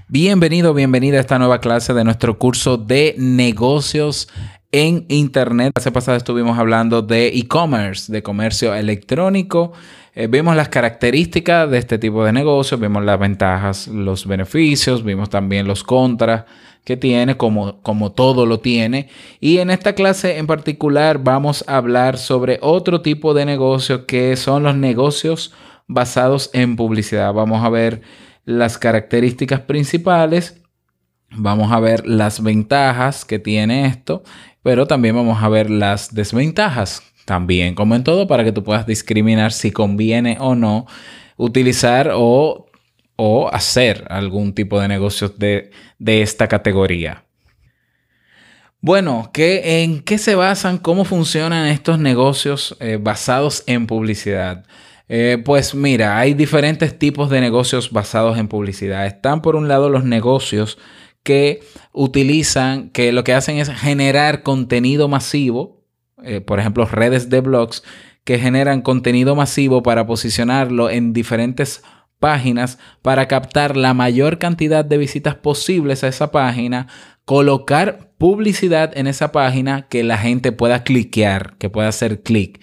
Bienvenido, bienvenida a esta nueva clase de nuestro curso de negocios en Internet. La clase pasada estuvimos hablando de e-commerce, de comercio electrónico. Vimos las características de este tipo de negocios, vimos las ventajas, los beneficios, vimos también los contras que tiene, como todo lo tiene. Y en esta clase en particular vamos a hablar sobre otro tipo de negocios que son los negocios basados en publicidad. Vamos a ver las características principales, vamos a ver las ventajas que tiene esto, pero también vamos a ver las desventajas también, como en todo, para que tú puedas discriminar si conviene o no utilizar o hacer algún tipo de negocios de esta categoría. Bueno, ¿en qué se basan? ¿Cómo funcionan estos negocios basados en publicidad? Pues mira, hay diferentes tipos de negocios basados en publicidad. Están por un lado los negocios que utilizan, que lo que hacen es generar contenido masivo, por ejemplo, redes de blogs que generan contenido masivo para posicionarlo en diferentes páginas para captar la mayor cantidad de visitas posibles a esa página, colocar publicidad en esa página que la gente pueda cliquear, que pueda hacer clic.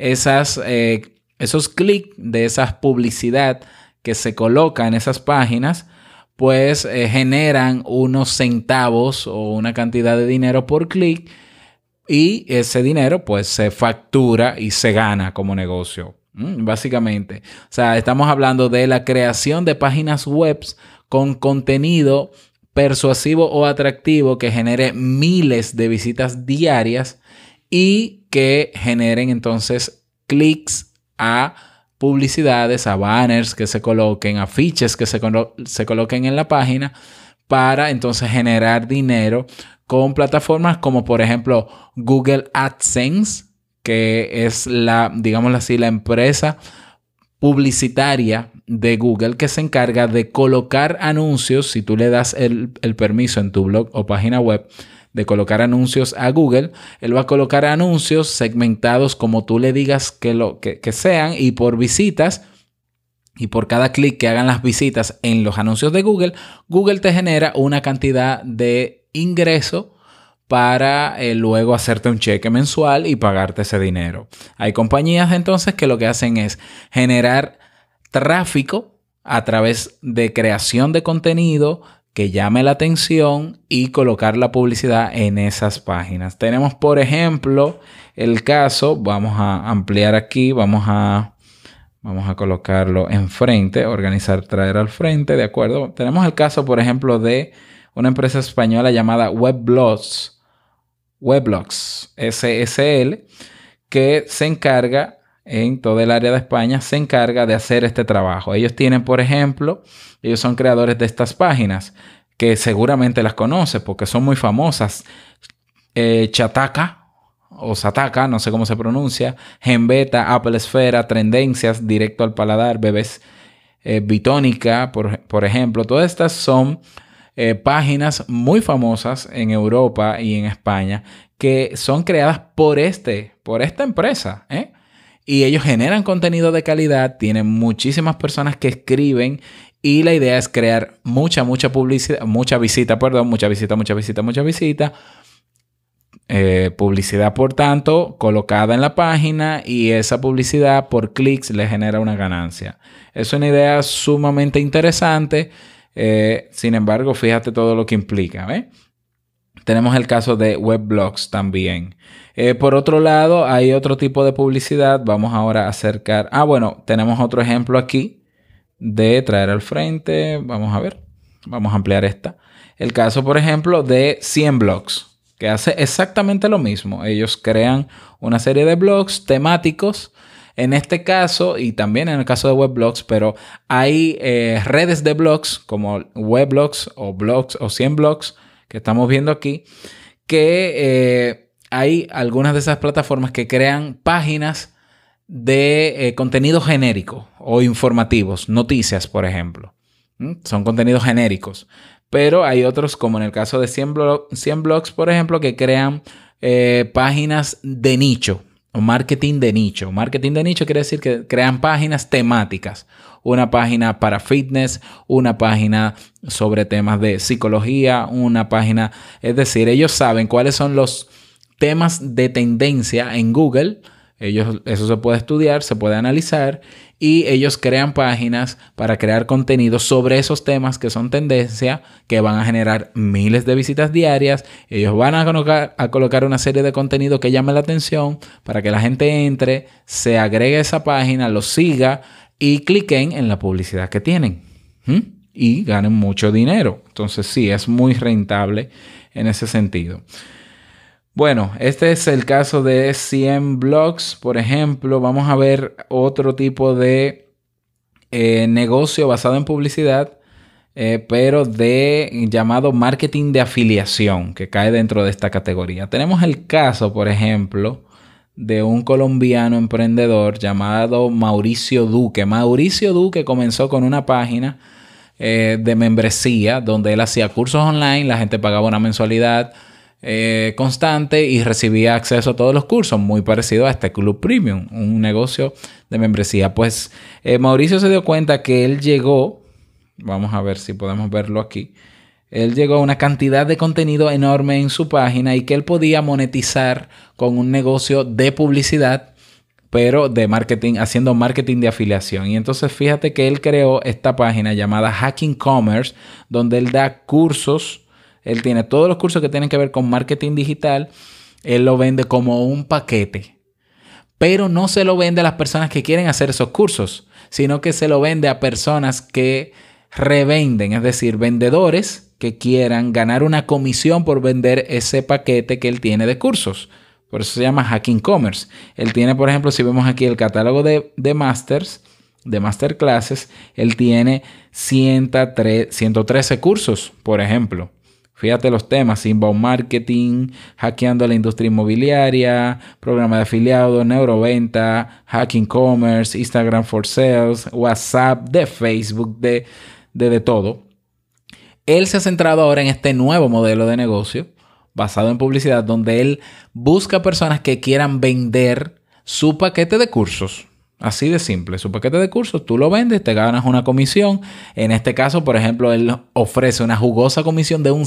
Esos clics de esa publicidad que se coloca en esas páginas, pues generan unos centavos o una cantidad de dinero por clic y ese dinero pues se factura y se gana como negocio. Básicamente, o sea, estamos hablando de la creación de páginas web con contenido persuasivo o atractivo que genere miles de visitas diarias y que generen entonces clics a publicidades, a banners que se coloquen, afiches que se coloquen en la página para entonces generar dinero con plataformas como por ejemplo Google AdSense, que es digámoslo así, la empresa publicitaria de Google que se encarga de colocar anuncios. Si tú le das el permiso en tu blog o página web de colocar anuncios a Google, él va a colocar anuncios segmentados como tú le digas que sean y por visitas. Y por cada clic que hagan las visitas en los anuncios de Google, Google te genera una cantidad de ingreso para luego hacerte un cheque mensual y pagarte ese dinero. Hay compañías entonces que lo que hacen es generar tráfico a través de creación de contenido que llame la atención y colocar la publicidad en esas páginas. Tenemos, por ejemplo, el caso, vamos a ampliar aquí, vamos a colocarlo enfrente, organizar, traer al frente, ¿de acuerdo? Tenemos el caso, por ejemplo, de una empresa española llamada Weblogs SSL, que se encarga en todo el área de España, se encarga de hacer este trabajo. Ellos tienen, por ejemplo, ellos son creadores de estas páginas que seguramente las conoces porque son muy famosas. Chataka o Sataka, no sé cómo se pronuncia, Genbeta, Apple Esfera, Tendencias, Directo al Paladar, Bebés Bitónica, por ejemplo. Todas estas son páginas muy famosas en Europa y en España que son creadas por esta empresa, y ellos generan contenido de calidad, tienen muchísimas personas que escriben y la idea es crear mucha publicidad, mucha visita. Publicidad, por tanto, colocada en la página y esa publicidad por clics le genera una ganancia. Es una idea sumamente interesante. Sin embargo, fíjate todo lo que implica, Tenemos el caso de Weblogs también. Por otro lado, hay otro tipo de publicidad. Vamos ahora a acercar. Tenemos otro ejemplo aquí de traer al frente. Vamos a ver. Vamos a ampliar esta. El caso, por ejemplo, de 100 blogs, que hace exactamente lo mismo. Ellos crean una serie de blogs temáticos. En este caso, y también en el caso de Weblogs, pero hay redes de blogs como Weblogs o 100 blogs que estamos viendo aquí, que hay algunas de esas plataformas que crean páginas de contenido genérico o informativos, noticias, por ejemplo. Son contenidos genéricos. Pero hay otros, como en el caso de 100 blogs, por ejemplo, que crean páginas de nicho. marketing de nicho. Marketing de nicho quiere decir que crean páginas temáticas. Una página para fitness, una página sobre temas de psicología, una página... Es decir, ellos saben cuáles son los temas de tendencia en Google. Eso se puede estudiar, se puede analizar y ellos crean páginas para crear contenido sobre esos temas que son tendencia, que van a generar miles de visitas diarias. Ellos van a colocar una serie de contenido que llame la atención para que la gente entre, se agregue a esa página, lo siga y cliquen en la publicidad que tienen. Y ganen mucho dinero. Entonces sí, es muy rentable en ese sentido. Bueno, este es el caso de 100 blogs, por ejemplo. Vamos a ver otro tipo de negocio basado en publicidad, pero llamado marketing de afiliación, que cae dentro de esta categoría. Tenemos el caso, por ejemplo, de un colombiano emprendedor llamado Mauricio Duque. Mauricio Duque comenzó con una página de membresía donde él hacía cursos online, la gente pagaba una mensualidad constante y recibía acceso a todos los cursos, muy parecido a este Club Premium, un negocio de membresía. Pues Mauricio se dio cuenta que él llegó, vamos a ver si podemos verlo aquí, él llegó a una cantidad de contenido enorme en su página y que él podía monetizar con un negocio de publicidad, pero de marketing, haciendo marketing de afiliación. Y entonces fíjate que él creó esta página llamada Hacking Commerce, donde él da cursos. Él tiene todos los cursos que tienen que ver con marketing digital. Él lo vende como un paquete. Pero no se lo vende a las personas que quieren hacer esos cursos, sino que se lo vende a personas que revenden, es decir, vendedores que quieran ganar una comisión por vender ese paquete que él tiene de cursos. Por eso se llama Hacking Commerce. Él tiene, por ejemplo, si vemos aquí el catálogo de masters, de masterclasses, él tiene 113 cursos, por ejemplo. Fíjate los temas: inbound marketing, hackeando la industria inmobiliaria, programa de afiliados, neuroventa, hacking commerce, Instagram for sales, WhatsApp, de Facebook, de todo. Él se ha centrado ahora en este nuevo modelo de negocio basado en publicidad, donde él busca personas que quieran vender su paquete de cursos. Así de simple. Su paquete de cursos, tú lo vendes, te ganas una comisión. En este caso, por ejemplo, él ofrece una jugosa comisión de un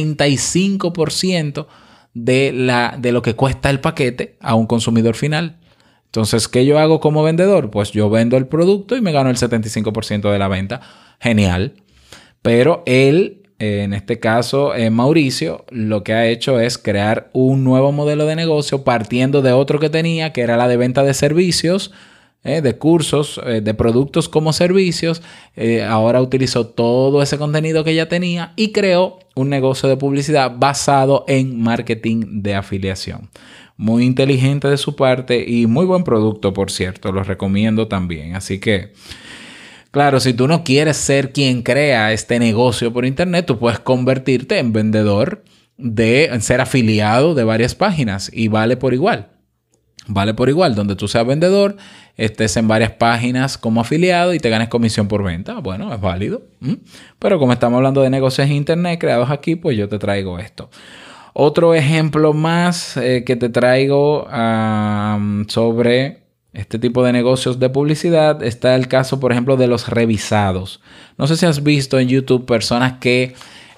75% de lo que cuesta el paquete a un consumidor final. Entonces, ¿qué yo hago como vendedor? Pues yo vendo el producto y me gano el 75% de la venta. Genial. Pero él, en este caso, Mauricio, lo que ha hecho es crear un nuevo modelo de negocio partiendo de otro que tenía, que era la de venta de servicios, de cursos, de productos como servicios. Ahora utilizó todo ese contenido que ya tenía y creó un negocio de publicidad basado en marketing de afiliación. Muy inteligente de su parte y muy buen producto, por cierto. Lo recomiendo también. Así que, claro, si tú no quieres ser quien crea este negocio por internet, tú puedes convertirte en vendedor, en ser afiliado de varias páginas y vale por igual. Vale por igual, donde tú seas vendedor, estés en varias páginas como afiliado y te ganes comisión por venta. Bueno, es válido. Pero como estamos hablando de negocios en internet creados aquí, pues yo te traigo esto. Otro ejemplo más que te traigo sobre este tipo de negocios de publicidad está el caso, por ejemplo, de los revisados. No sé si has visto en YouTube personas que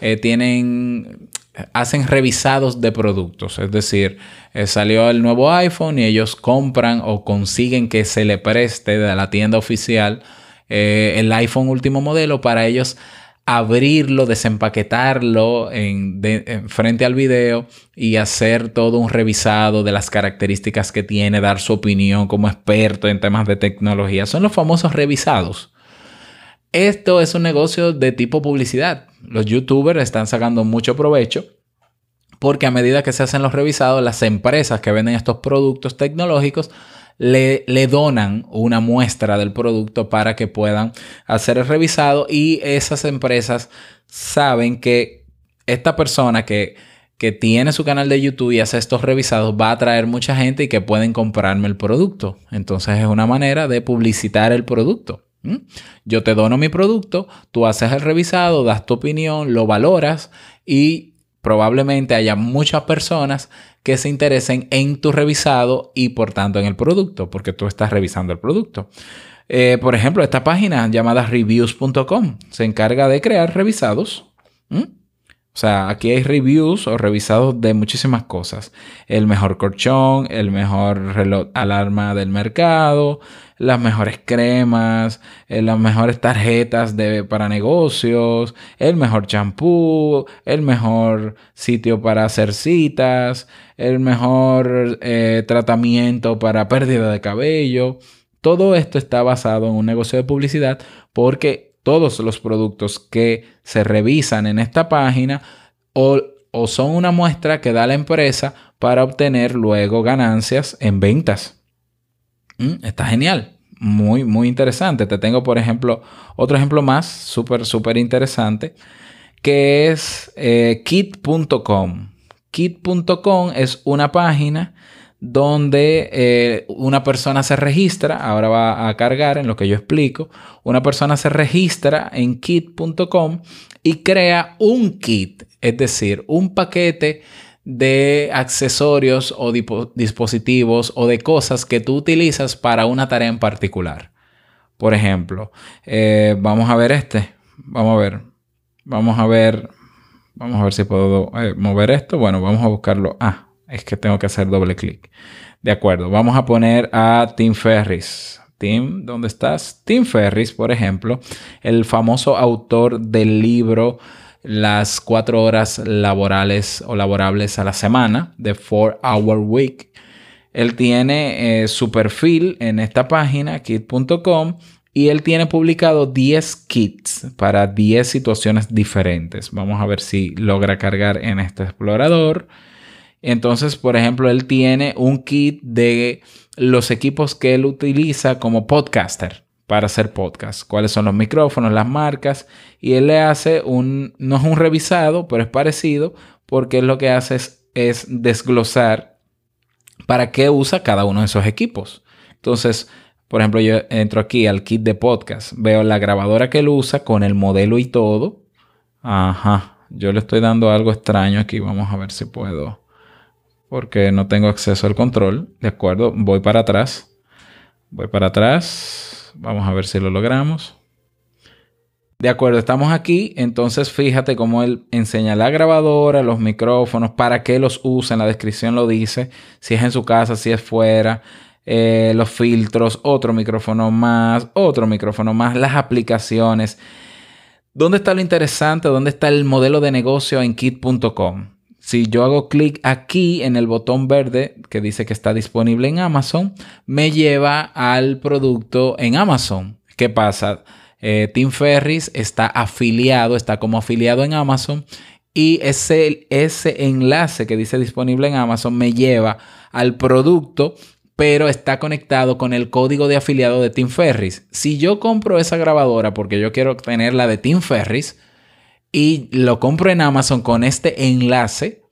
hacen revisados de productos. Es decir, salió el nuevo iPhone y ellos compran o consiguen que se le preste de la tienda oficial el iPhone último modelo para ellos abrirlo, desempaquetarlo frente al video y hacer todo un revisado de las características que tiene, dar su opinión como experto en temas de tecnología. Son los famosos revisados. Esto es un negocio de tipo publicidad. Los YouTubers están sacando mucho provecho porque a medida que se hacen los revisados, las empresas que venden estos productos tecnológicos le donan una muestra del producto para que puedan hacer el revisado, y esas empresas saben que esta persona que tiene su canal de YouTube y hace estos revisados va a atraer mucha gente y que pueden comprarme el producto. Entonces es una manera de publicitar el producto. Yo te dono mi producto, tú haces el revisado, das tu opinión, lo valoras y probablemente haya muchas personas que se interesen en tu revisado y por tanto en el producto, porque tú estás revisando el producto. Por ejemplo, esta página llamada reviews.com se encarga de crear revisados. O sea, aquí hay reviews o revisados de muchísimas cosas. El mejor colchón, el mejor reloj alarma del mercado, las mejores cremas, las mejores tarjetas para negocios, el mejor champú, el mejor sitio para hacer citas, el mejor tratamiento para pérdida de cabello. Todo esto está basado en un negocio de publicidad porque todos los productos que se revisan en esta página o son una muestra que da la empresa para obtener luego ganancias en ventas. Está genial. Muy, muy interesante. Te tengo, por ejemplo, otro ejemplo más súper interesante que es kit.com. Kit.com es una página donde una persona se registra, ahora va a cargar en lo que yo explico, una persona se registra en kit.com y crea un kit, es decir, un paquete de accesorios o dispositivos o de cosas que tú utilizas para una tarea en particular. Por ejemplo, vamos a ver vamos a ver si puedo mover esto. Bueno, vamos a buscarlo. Es que tengo que hacer doble clic. De acuerdo, vamos a poner a Tim Ferriss. Tim, ¿dónde estás? Tim Ferriss, por ejemplo, el famoso autor del libro Las 4 horas laborales o laborables a la semana, The 4-Hour Week. Él tiene su perfil en esta página, kit.com, y él tiene publicado 10 kits para 10 situaciones diferentes. Vamos a ver si logra cargar en este explorador. Entonces, por ejemplo, él tiene un kit de los equipos que él utiliza como podcaster para hacer podcast. Cuáles son los micrófonos, las marcas. Y él le hace no es un revisado, pero es parecido porque él lo que hace es desglosar para qué usa cada uno de esos equipos. Entonces, por ejemplo, yo entro aquí al kit de podcast. Veo la grabadora que él usa con el modelo y todo. Yo le estoy dando algo extraño aquí. Vamos a ver si puedo, porque no tengo acceso al control. De acuerdo, voy para atrás. Vamos a ver si lo logramos. De acuerdo, estamos aquí. Entonces, fíjate cómo él enseña la grabadora, los micrófonos, para qué los usa. En la descripción lo dice. Si es en su casa, si es fuera. Los filtros, otro micrófono más, las aplicaciones. ¿Dónde está lo interesante? ¿Dónde está el modelo de negocio en kit.com? Si yo hago clic aquí en el botón verde que dice que está disponible en Amazon, me lleva al producto en Amazon. ¿Qué pasa? Tim Ferriss está como afiliado en Amazon y ese enlace que dice disponible en Amazon me lleva al producto, pero está conectado con el código de afiliado de Tim Ferriss. Si yo compro esa grabadora porque yo quiero obtener la de Tim Ferriss, y lo compro en Amazon con este enlace,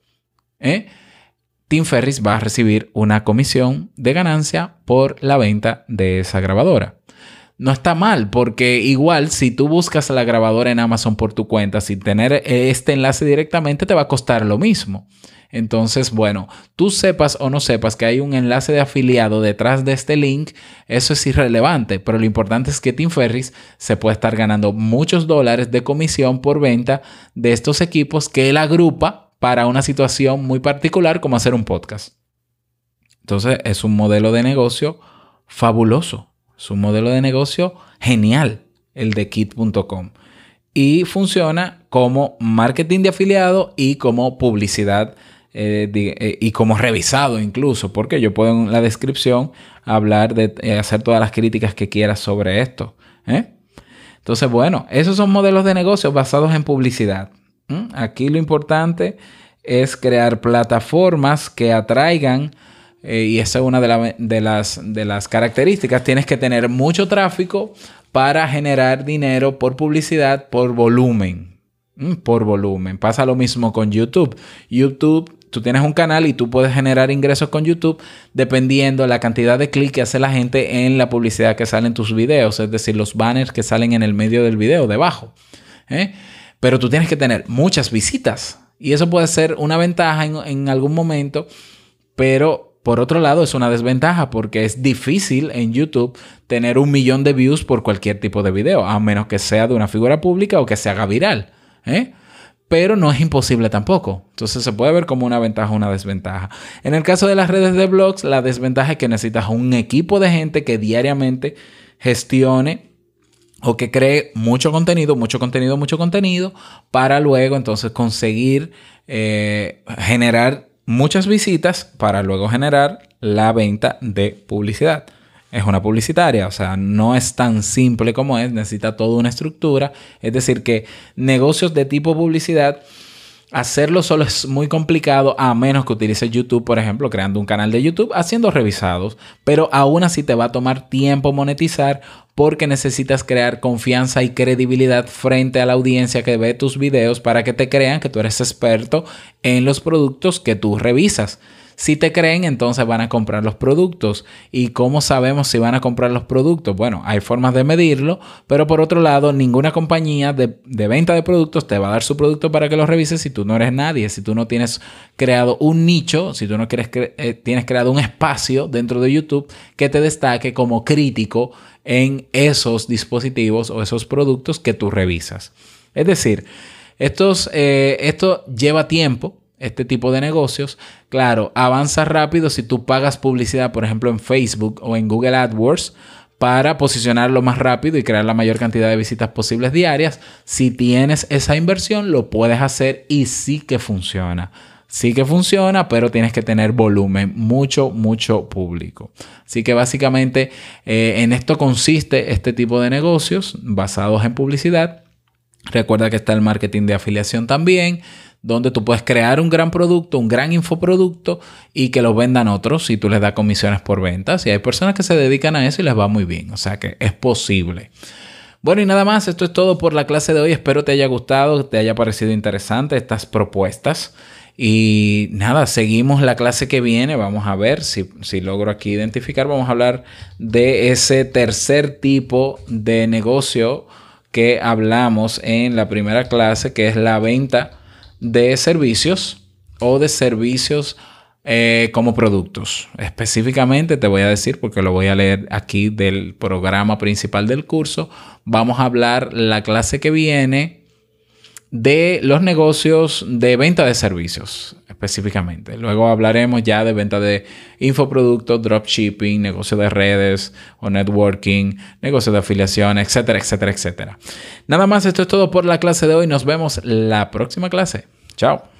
Tim Ferriss va a recibir una comisión de ganancia por la venta de esa grabadora. No está mal, porque igual si tú buscas la grabadora en Amazon por tu cuenta sin tener este enlace directamente, te va a costar lo mismo. Entonces, bueno, tú sepas o no sepas que hay un enlace de afiliado detrás de este link, eso es irrelevante, pero lo importante es que Tim Ferriss se puede estar ganando muchos dólares de comisión por venta de estos equipos que él agrupa para una situación muy particular como hacer un podcast. Entonces, es un modelo de negocio fabuloso, es un modelo de negocio genial, el de kit.com. Y funciona como marketing de afiliado y como publicidad y como revisado incluso, porque yo puedo en la descripción hablar hacer todas las críticas que quieras sobre esto. Entonces, bueno, esos son modelos de negocios basados en publicidad. Aquí lo importante es crear plataformas que atraigan, y esa es una de las características. Tienes que tener mucho tráfico para generar dinero por publicidad, por volumen. Pasa lo mismo con YouTube. Tú tienes un canal y tú puedes generar ingresos con YouTube dependiendo de la cantidad de clics que hace la gente en la publicidad que sale en tus videos, es decir, los banners que salen en el medio del video, debajo. Pero tú tienes que tener muchas visitas Y eso puede ser una ventaja en algún momento, pero por otro lado es una desventaja porque es difícil en YouTube tener 1 millón de views por cualquier tipo de video, a menos que sea de una figura pública o que se haga viral, ¿eh? Pero no es imposible tampoco. Entonces se puede ver como una ventaja o una desventaja. En el caso de las redes de blogs, la desventaja es que necesitas un equipo de gente que diariamente gestione o que cree mucho contenido para luego entonces conseguir generar muchas visitas para luego generar la venta de publicidad. Es una publicitaria, o sea, no es tan simple como es, necesita toda una estructura. Es decir, que negocios de tipo publicidad, hacerlo solo es muy complicado a menos que utilices YouTube, por ejemplo, creando un canal de YouTube, haciendo revisados. Pero aún así te va a tomar tiempo monetizar porque necesitas crear confianza y credibilidad frente a la audiencia que ve tus videos para que te crean que tú eres experto en los productos que tú revisas. Si te creen, entonces van a comprar los productos. ¿Y cómo sabemos si van a comprar los productos? Bueno, hay formas de medirlo, pero por otro lado, ninguna compañía de venta de productos te va a dar su producto para que lo revises si tú no eres nadie, si tú no tienes creado un nicho, si tú no tienes creado un espacio dentro de YouTube que te destaque como crítico en esos dispositivos o esos productos que tú revisas. Es decir, esto lleva tiempo. Este tipo de negocios, claro, avanza rápido si tú pagas publicidad, por ejemplo, en Facebook o en Google AdWords para posicionarlo más rápido y crear la mayor cantidad de visitas posibles diarias. Si tienes esa inversión, lo puedes hacer y sí que funciona. Sí que funciona, pero tienes que tener volumen, mucho público. Así que básicamente en esto consiste este tipo de negocios basados en publicidad. Recuerda que está el marketing de afiliación también, donde tú puedes crear un gran producto, un gran infoproducto y que lo vendan otros y tú les das comisiones por ventas. Y hay personas que se dedican a eso y les va muy bien. O sea que es posible. Bueno, y nada más. Esto es todo por la clase de hoy. Espero te haya gustado, te haya parecido interesante estas propuestas. Y nada, seguimos la clase que viene. Vamos a ver si logro aquí identificar. Vamos a hablar de ese tercer tipo de negocio que hablamos en la primera clase, que es la venta de servicios o de servicios como productos. Específicamente te voy a decir, porque lo voy a leer aquí del programa principal del curso, vamos a hablar la clase que viene de los negocios de venta de servicios específicamente. Luego hablaremos ya de venta de infoproductos, dropshipping, negocio de redes o networking, negocio de afiliación, etcétera, etcétera, etcétera. Nada más, esto es todo por la clase de hoy. Nos vemos la próxima clase. Chao.